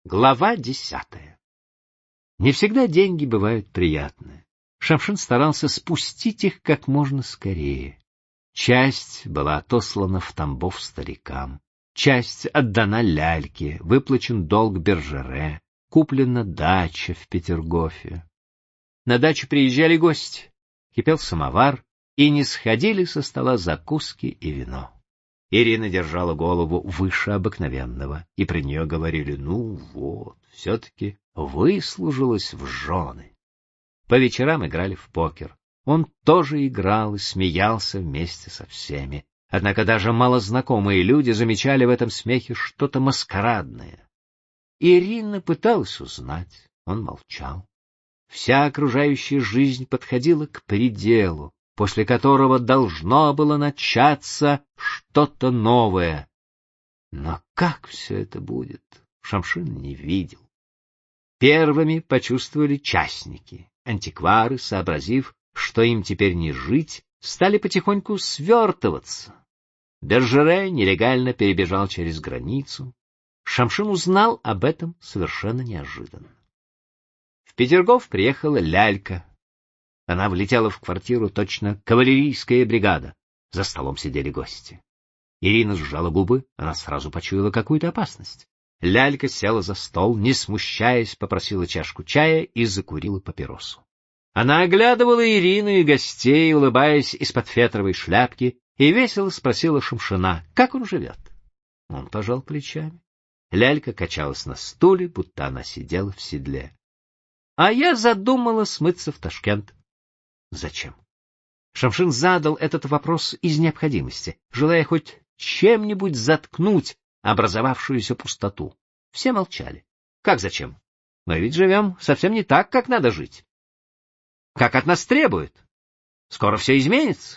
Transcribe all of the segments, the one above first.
Глава 10. Не всегда деньги бывают приятны. Шамшин старался спустить их как можно скорее. Часть была отослана в Тамбов старикам, часть отдана Ляльке, выплачен долг Бержере, куплена дача в Петергофе. На дачу приезжали гости, кипел самовар, и не сходили со стола закуски и вино. Ирина держала голову выше обыкновенного, и при нее говорили: ну вот, все-таки выслужилась в жены. По вечерам играли в покер. Он тоже играл и смеялся вместе со всеми. Однако даже малознакомые люди замечали в этом смехе что-то маскарадное. Ирина пыталась узнать, он молчал. Вся окружающая жизнь подходила к пределу, после которого должно было начаться что-то новое. Но как все это будет, Шамшин не видел. Первыми почувствовали частники. Антиквары, сообразив, что им теперь не жить, стали потихоньку свертываться. Бержере нелегально перебежал через границу. Шамшин узнал об этом совершенно неожиданно. В Петергоф приехала Лялька. Она влетела в квартиру точно кавалерийская бригада. За столом сидели гости. Ирина сжала губы, она сразу почуяла какую-то опасность. Лялька села за стол, не смущаясь, попросила чашку чая и закурила папиросу. Она оглядывала Ирину и гостей, улыбаясь из-под фетровой шляпки, и весело спросила Шамшина, как он живет. Он пожал плечами. Лялька качалась на стуле, будто она сидела в седле. А я задумала смыться в Ташкент. Зачем? Шамшин задал этот вопрос из необходимости, желая хоть чем-нибудь заткнуть образовавшуюся пустоту. Все молчали. Как зачем? Мы ведь живем совсем не так, как надо жить. Как от нас требуют. Скоро все изменится.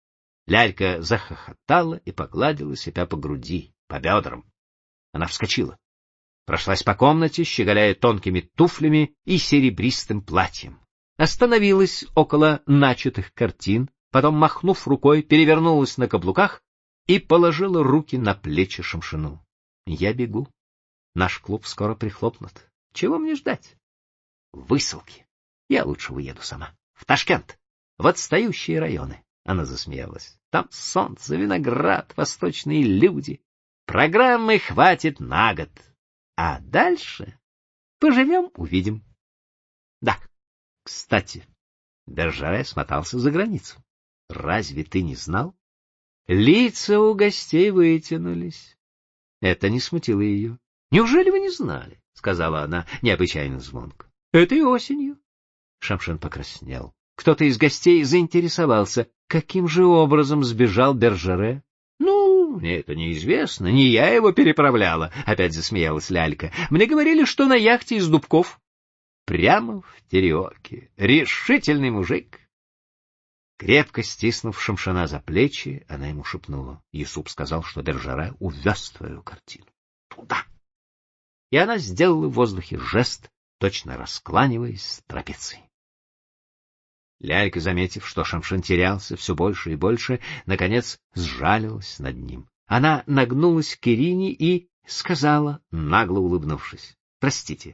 Лялька захохотала и погладила себя по груди, по бедрам. Она вскочила. Прошлась по комнате, щеголяя тонкими туфлями и серебристым платьем. Остановилась около начатых картин, потом, махнув рукой, перевернулась на каблуках и положила руки на плечи Шамшину. Я бегу. Наш клуб скоро прихлопнут. Чего мне ждать? Высылки. Я лучше уеду сама. В Ташкент. В отстающие районы. Она засмеялась. Там солнце, виноград, восточные люди. Программы хватит на год. А дальше поживем, увидим. Да, кстати, Бержере смотался за границу. Разве ты не знал? Лица у гостей вытянулись. Это не смутило ее. Неужели вы не знали? — сказала она необычайно звонко. — Этой осенью. Шамшин покраснел. Кто-то из гостей заинтересовался, каким же образом сбежал Бержере. — Ну, мне это неизвестно, не я его переправляла, — опять засмеялась Лялька. — Мне говорили, что на яхте из Дубков. Прямо в Тереоке. Решительный мужик. Крепко стиснув Шамшина за плечи, она ему шепнула. Юсуп сказал, что Бержере увез твою картину. Туда. И она сделала в воздухе жест, точно раскланиваясь с трапецией. Лялька, заметив, что Шамшин терялся все больше и больше, наконец сжалилась над ним. Она нагнулась к Ирине и сказала, нагло улыбнувшись: — Простите,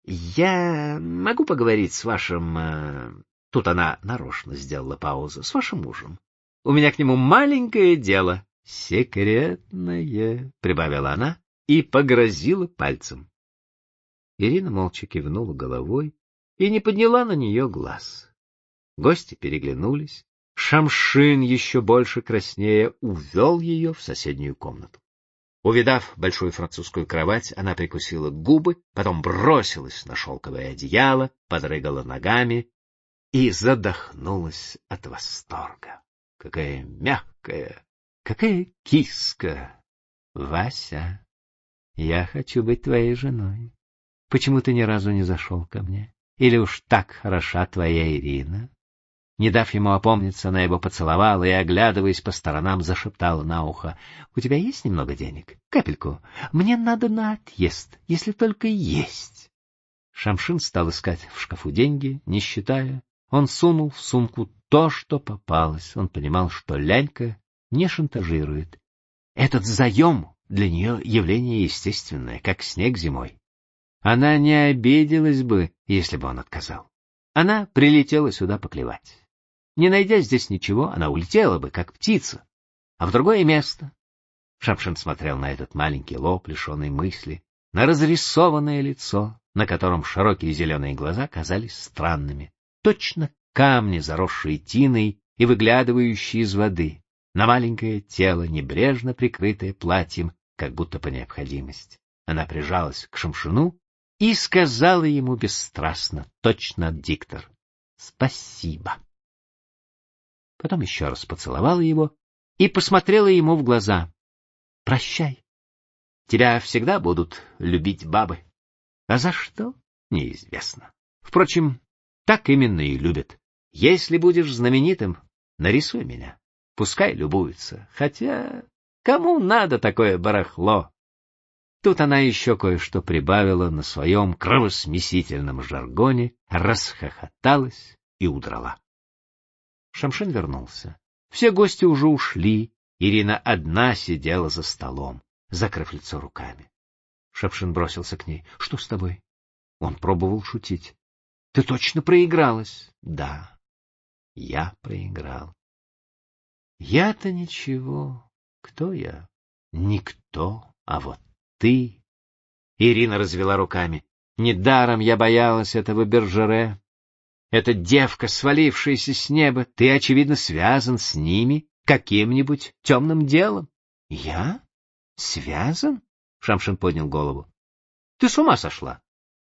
я могу поговорить с вашим... Тут она нарочно сделала паузу. — С вашим мужем. У меня к нему маленькое дело. — Секретное, — прибавила она и погрозила пальцем. Ирина молча кивнула головой и не подняла на нее глаз. Гости переглянулись. Шамшин, еще больше краснея, увел ее в соседнюю комнату. Увидав большую французскую кровать, она прикусила губы, потом бросилась на шелковое одеяло, подрыгала ногами и задохнулась от восторга. Какая мягкая, какая киска! Вася, я хочу быть твоей женой. Почему ты ни разу не зашел ко мне? Или уж так хороша твоя Ирина? Не дав ему опомниться, она его поцеловала и, оглядываясь по сторонам, зашептала на ухо: — У тебя есть немного денег? Капельку. Мне надо на отъезд, если только есть. Шамшин стал искать в шкафу деньги, не считая. Он сунул в сумку то, что попалось. Он понимал, что Лялька не шантажирует. Этот заем для нее явление естественное, как снег зимой. Она не обиделась бы, если бы он отказал. Она прилетела сюда поклевать. Не найдя здесь ничего, она улетела бы, как птица, а в другое место. Шамшин смотрел на этот маленький лоб, лишенный мысли, на разрисованное лицо, на котором широкие зеленые глаза казались странными, точно камни, заросшие тиной и выглядывающие из воды, на маленькое тело, небрежно прикрытое платьем, как будто по необходимости. Она прижалась к Шамшину и сказала ему бесстрастно, точно диктор: «Спасибо». Потом еще раз поцеловала его и посмотрела ему в глаза. «Прощай. Тебя всегда будут любить бабы. А за что? Неизвестно. Впрочем, так именно и любят. Если будешь знаменитым, нарисуй меня. Пускай любуются. Хотя кому надо такое барахло?» Тут она еще кое-что прибавила на своем кровосмесительном жаргоне, расхохоталась и удрала. Шамшин вернулся. Все гости уже ушли. Ирина одна сидела за столом, закрыв лицо руками. Шамшин бросился к ней. — Что с тобой? Он пробовал шутить. — Ты точно проигралась? — Да, я проиграл. — Я-то ничего. Кто я? — Никто, а вот ты. Ирина развела руками. — Недаром я боялась этого Бержере. Эта девка, свалившаяся с неба, ты, очевидно, связан с ними каким-нибудь темным делом. — Я? Связан? — Шамшин поднял голову. — Ты с ума сошла?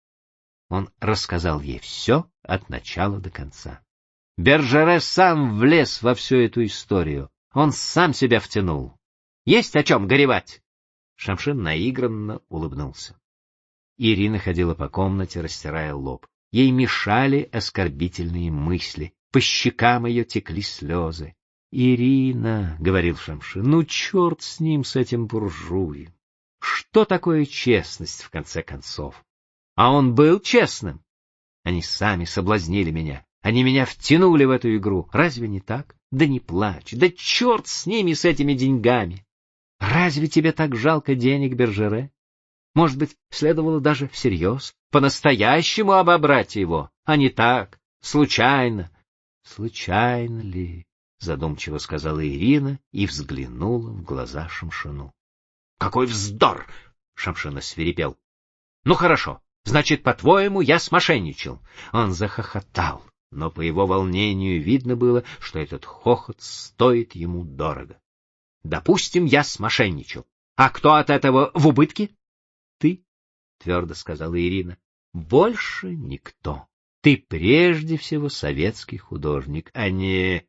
Он рассказал ей все от начала до конца. Бержере сам влез во всю эту историю. Он сам себя втянул. Есть о чем горевать. Шамшин наигранно улыбнулся. Ирина ходила по комнате, растирая лоб. Ей мешали оскорбительные мысли. По щекам ее текли слезы. — Ирина, — говорил Шамшин, — ну черт с ним, с этим буржуем. Что такое честность, в конце концов? А он был честным. Они сами соблазнили меня. Они меня втянули в эту игру. Разве не так? Да не плачь. Да черт с ними, с этими деньгами. Разве тебе так жалко денег, Бержере? Может быть, следовало даже всерьез, по-настоящему обобрать его, а не так, случайно. — Случайно ли? — задумчиво сказала Ирина и взглянула в глаза Шамшину. — Какой вздор! — Шамшин освирепел. — Ну хорошо, значит, по-твоему, я смошенничал. Он захохотал, но по его волнению видно было, что этот хохот стоит ему дорого. — Допустим, я смошенничал. А кто от этого в убытке? — Ты, — твердо сказала Ирина. — Больше никто. Ты прежде всего советский художник, а не...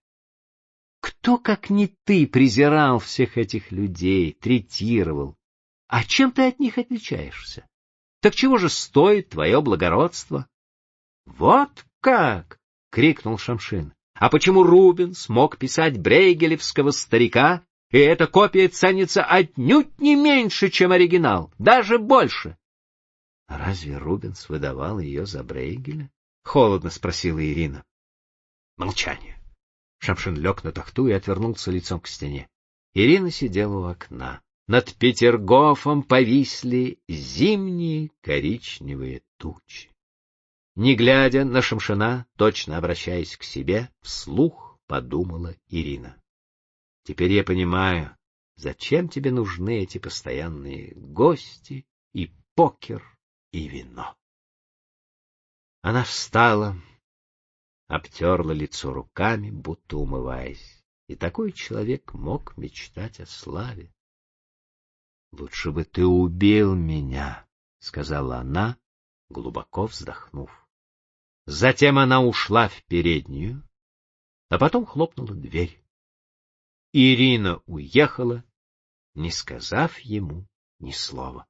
Кто, как не ты, презирал всех этих людей, третировал? А чем ты от них отличаешься? Так чего же стоит твое благородство? — Вот как! — крикнул Шамшин. — А почему Рубенс мог писать брейгелевского старика, и эта копия ценится отнюдь не меньше, чем оригинал, даже больше? — Разве Рубенс выдавал ее за Брейгеля? — холодно спросила Ирина. Молчание. Шамшин лег на тахту и отвернулся лицом к стене. Ирина сидела у окна. Над Петергофом повисли зимние коричневые тучи. Не глядя на Шамшина, точно обращаясь к себе, вслух подумала Ирина. — Теперь я понимаю, зачем тебе нужны эти постоянные гости и покер, и вино. Она встала, обтерла лицо руками, будто умываясь. И такой человек мог мечтать о славе. — Лучше бы ты убил меня, — сказала она, глубоко вздохнув. Затем она ушла в переднюю, а потом хлопнула дверь. Ирина уехала, не сказав ему ни слова.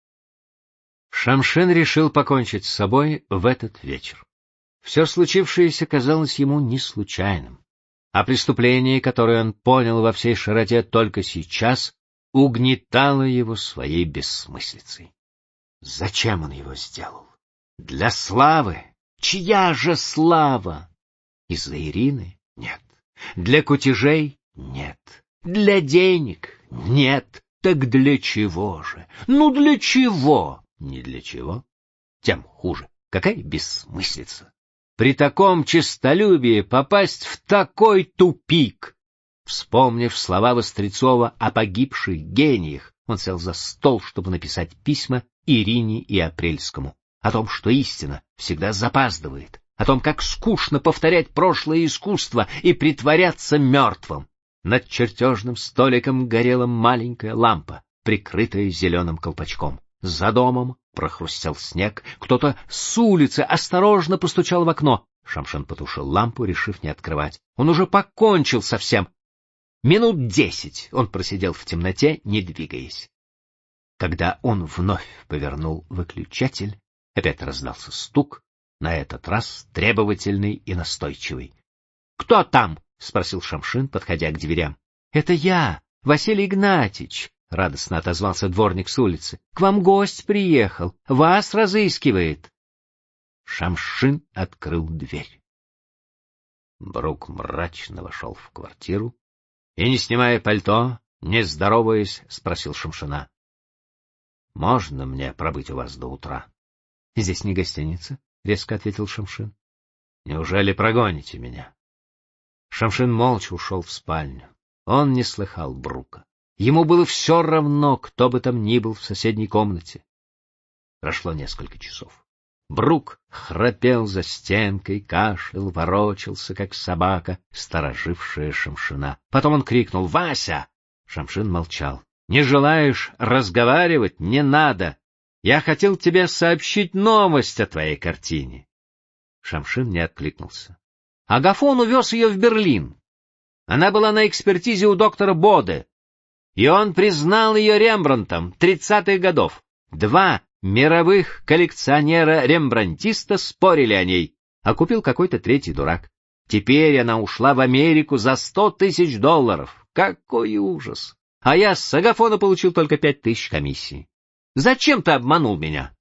Шамшин решил покончить с собой в этот вечер. Все случившееся казалось ему не случайным, а преступление, которое он понял во всей широте только сейчас, угнетало его своей бессмыслицей. Зачем он его сделал? Для славы? Чья же слава? Из-за Ирины? Нет. Для кутежей? Нет. Для денег? Нет. Так для чего же? Ну для чего? Не для чего. тем хуже. Какая бессмыслица! При таком честолюбии попасть в такой тупик! Вспомнив слова Вострецова о погибших гениях, он сел за стол, чтобы написать письма Ирине и Апрельскому о том, что истина всегда запаздывает, о том, как скучно повторять прошлое искусство и притворяться мертвым. Над чертежным столиком горела маленькая лампа, прикрытая зеленым колпачком. За домом прохрустел снег, кто-то с улицы осторожно постучал в окно. Шамшин потушил лампу, решив не открывать. Он уже покончил со всем. Минут 10 он просидел в темноте, не двигаясь. Когда он вновь повернул выключатель, опять раздался стук, на этот раз требовательный и настойчивый. — Кто там? — спросил Шамшин, подходя к дверям. — Это я, Василий Игнатьич, — радостно отозвался дворник с улицы. — К вам гость приехал, вас разыскивает. Шамшин открыл дверь. Брук мрачно вошел в квартиру и, не снимая пальто, не здороваясь, спросил Шамшина: — Можно мне пробыть у вас до утра? — Здесь не гостиница, — резко ответил Шамшин. — Неужели прогоните меня? Шамшин молча ушел в спальню. Он не слыхал Брука. Ему было все равно, кто бы там ни был в соседней комнате. Прошло несколько часов. Брук храпел за стенкой, кашлял, ворочался, как собака, сторожившая Шамшина. Потом он крикнул: «Вася!» Шамшин молчал. «Не желаешь разговаривать? Не надо. Я хотел тебе сообщить новость о твоей картине». Шамшин не откликнулся. Агафон увез ее в Берлин. Она была на экспертизе у доктора Боде, и он признал ее Рембрандтом 30-х годов. 2 мировых коллекционера-рембрандтиста спорили о ней, а купил какой-то третий дурак. Теперь она ушла в Америку за $100 000. Какой ужас! А я с Агафона получил только 5 000 комиссии. Зачем ты обманул меня?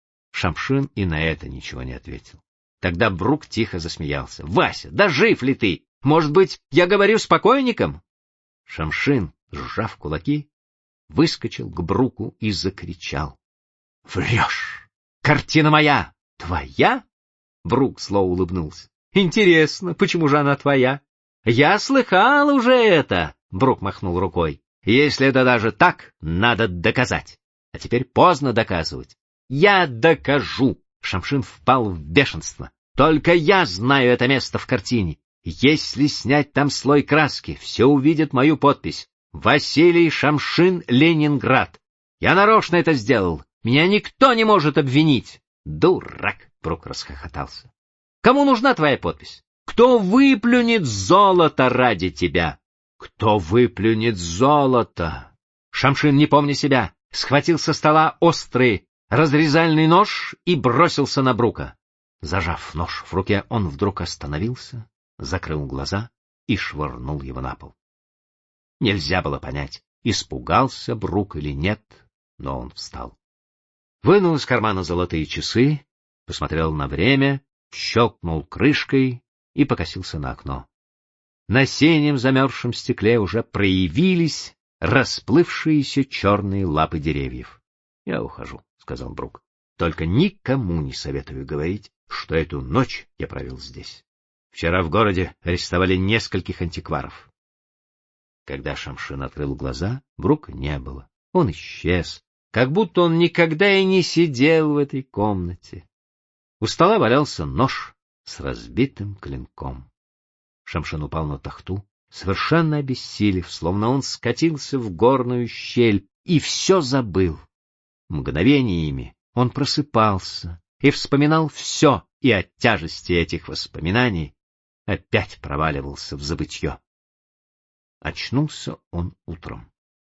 Шамшин и на это ничего не ответил. Тогда Брук тихо засмеялся. — Вася, да жив ли ты? Может быть, я говорю с покойником? Шамшин, сжав кулаки, выскочил к Бруку и закричал: — Врешь! Картина моя! — Твоя? Брук зло улыбнулся. — Интересно, почему же она твоя? — Я слыхал уже это! — Брук махнул рукой. — Если это даже так, надо доказать. А теперь поздно доказывать. Я докажу! Шамшин впал в бешенство. Только я знаю это место в картине. Если снять там слой краски, все увидят мою подпись. Василий Шамшин, Ленинград. Я нарочно это сделал. Меня никто не может обвинить. Дурак! Брук расхохотался. Кому нужна твоя подпись? Кто выплюнет золото ради тебя? Кто выплюнет золото? Шамшин, не помня себя, схватил со стола острый разрезальный нож и бросился на Брука. Зажав нож в руке, он вдруг остановился, закрыл глаза и швырнул его на пол. Нельзя было понять, испугался Брук или нет, но он встал. Вынул из кармана золотые часы, посмотрел на время, щелкнул крышкой и покосился на окно. На синем замерзшем стекле уже проявились расплывшиеся черные лапы деревьев. — Я ухожу, — сказал Брук. — Только никому не советую говорить, что эту ночь я провел здесь. Вчера в городе арестовали нескольких антикваров. Когда Шамшин открыл глаза, Брука не было. Он исчез, как будто он никогда и не сидел в этой комнате. У стола валялся нож с разбитым клинком. Шамшин упал на тахту, совершенно обессилев, словно он скатился в горную щель и все забыл. Мгновениями он просыпался и вспоминал все, и от тяжести этих воспоминаний опять проваливался в забытье. Очнулся он утром.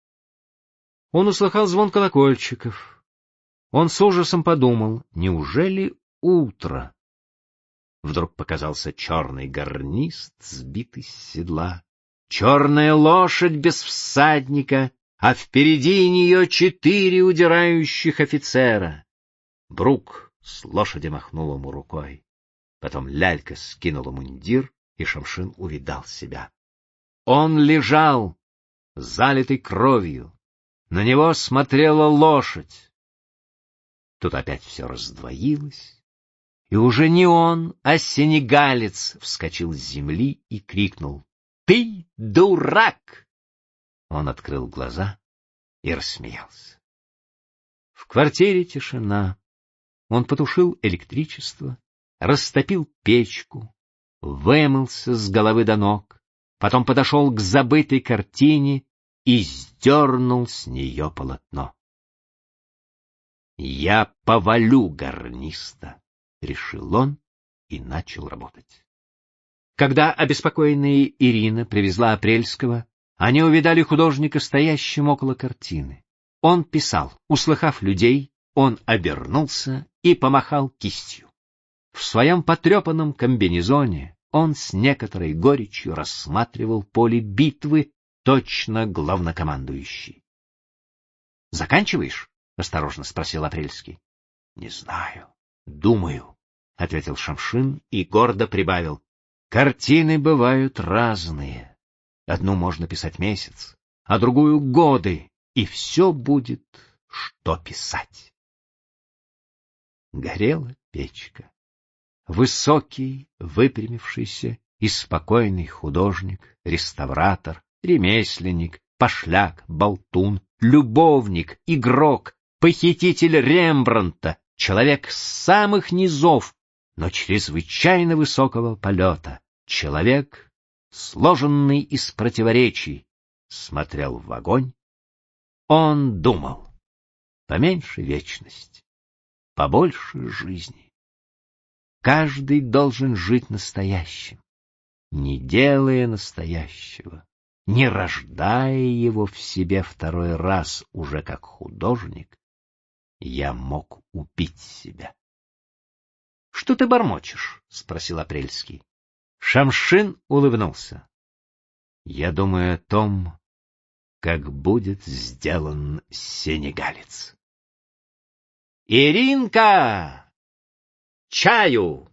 Он услыхал звон колокольчиков. Он с ужасом подумал: неужели утро? Вдруг показался черный гарнист, сбитый с седла, черная лошадь без всадника, а впереди нее 4 удирающих офицера. Брук с лошади махнул ему рукой. Потом лялька скинула мундир, и Шамшин увидал себя. Он лежал, залитый кровью. На него смотрела лошадь. Тут опять все раздвоилось, и уже не он, а сенегалец вскочил с земли и крикнул: «Ты дурак!» Он открыл глаза и рассмеялся. В квартире тишина. Он потушил электричество, растопил печку, вымылся с головы до ног, потом подошел к забытой картине и сдернул с нее полотно. «Я повалю гарниста», — решил он и начал работать. Когда обеспокоенная Ирина привезла Апрельского, они увидали художника стоящим около картины. Он писал. Услыхав людей, он обернулся и помахал кистью. В своем потрепанном комбинезоне он с некоторой горечью рассматривал поле битвы, точно главнокомандующий. «Заканчиваешь?» — осторожно спросил Апрельский. «Не знаю. Думаю», — ответил Шамшин и гордо прибавил. «Картины бывают разные. Одну можно писать месяц, а другую — годы, и все будет, что писать». Горела печка. Высокий, выпрямившийся и спокойный художник, реставратор, ремесленник, пошляк, болтун, любовник, игрок, похититель Рембрандта, человек с самых низов, но чрезвычайно высокого полета, человек, сложенный из противоречий, смотрел в огонь. Он думал: поменьше вечности, побольше жизни. Каждый должен жить настоящим, не делая настоящего, не рождая его в себе второй раз уже как художник. Я мог убить себя. — Что ты бормочешь? — спросил Апрельский. Шамшин улыбнулся. — Я думаю о том, как будет сделан сенегалец. — Иринка! Чаю!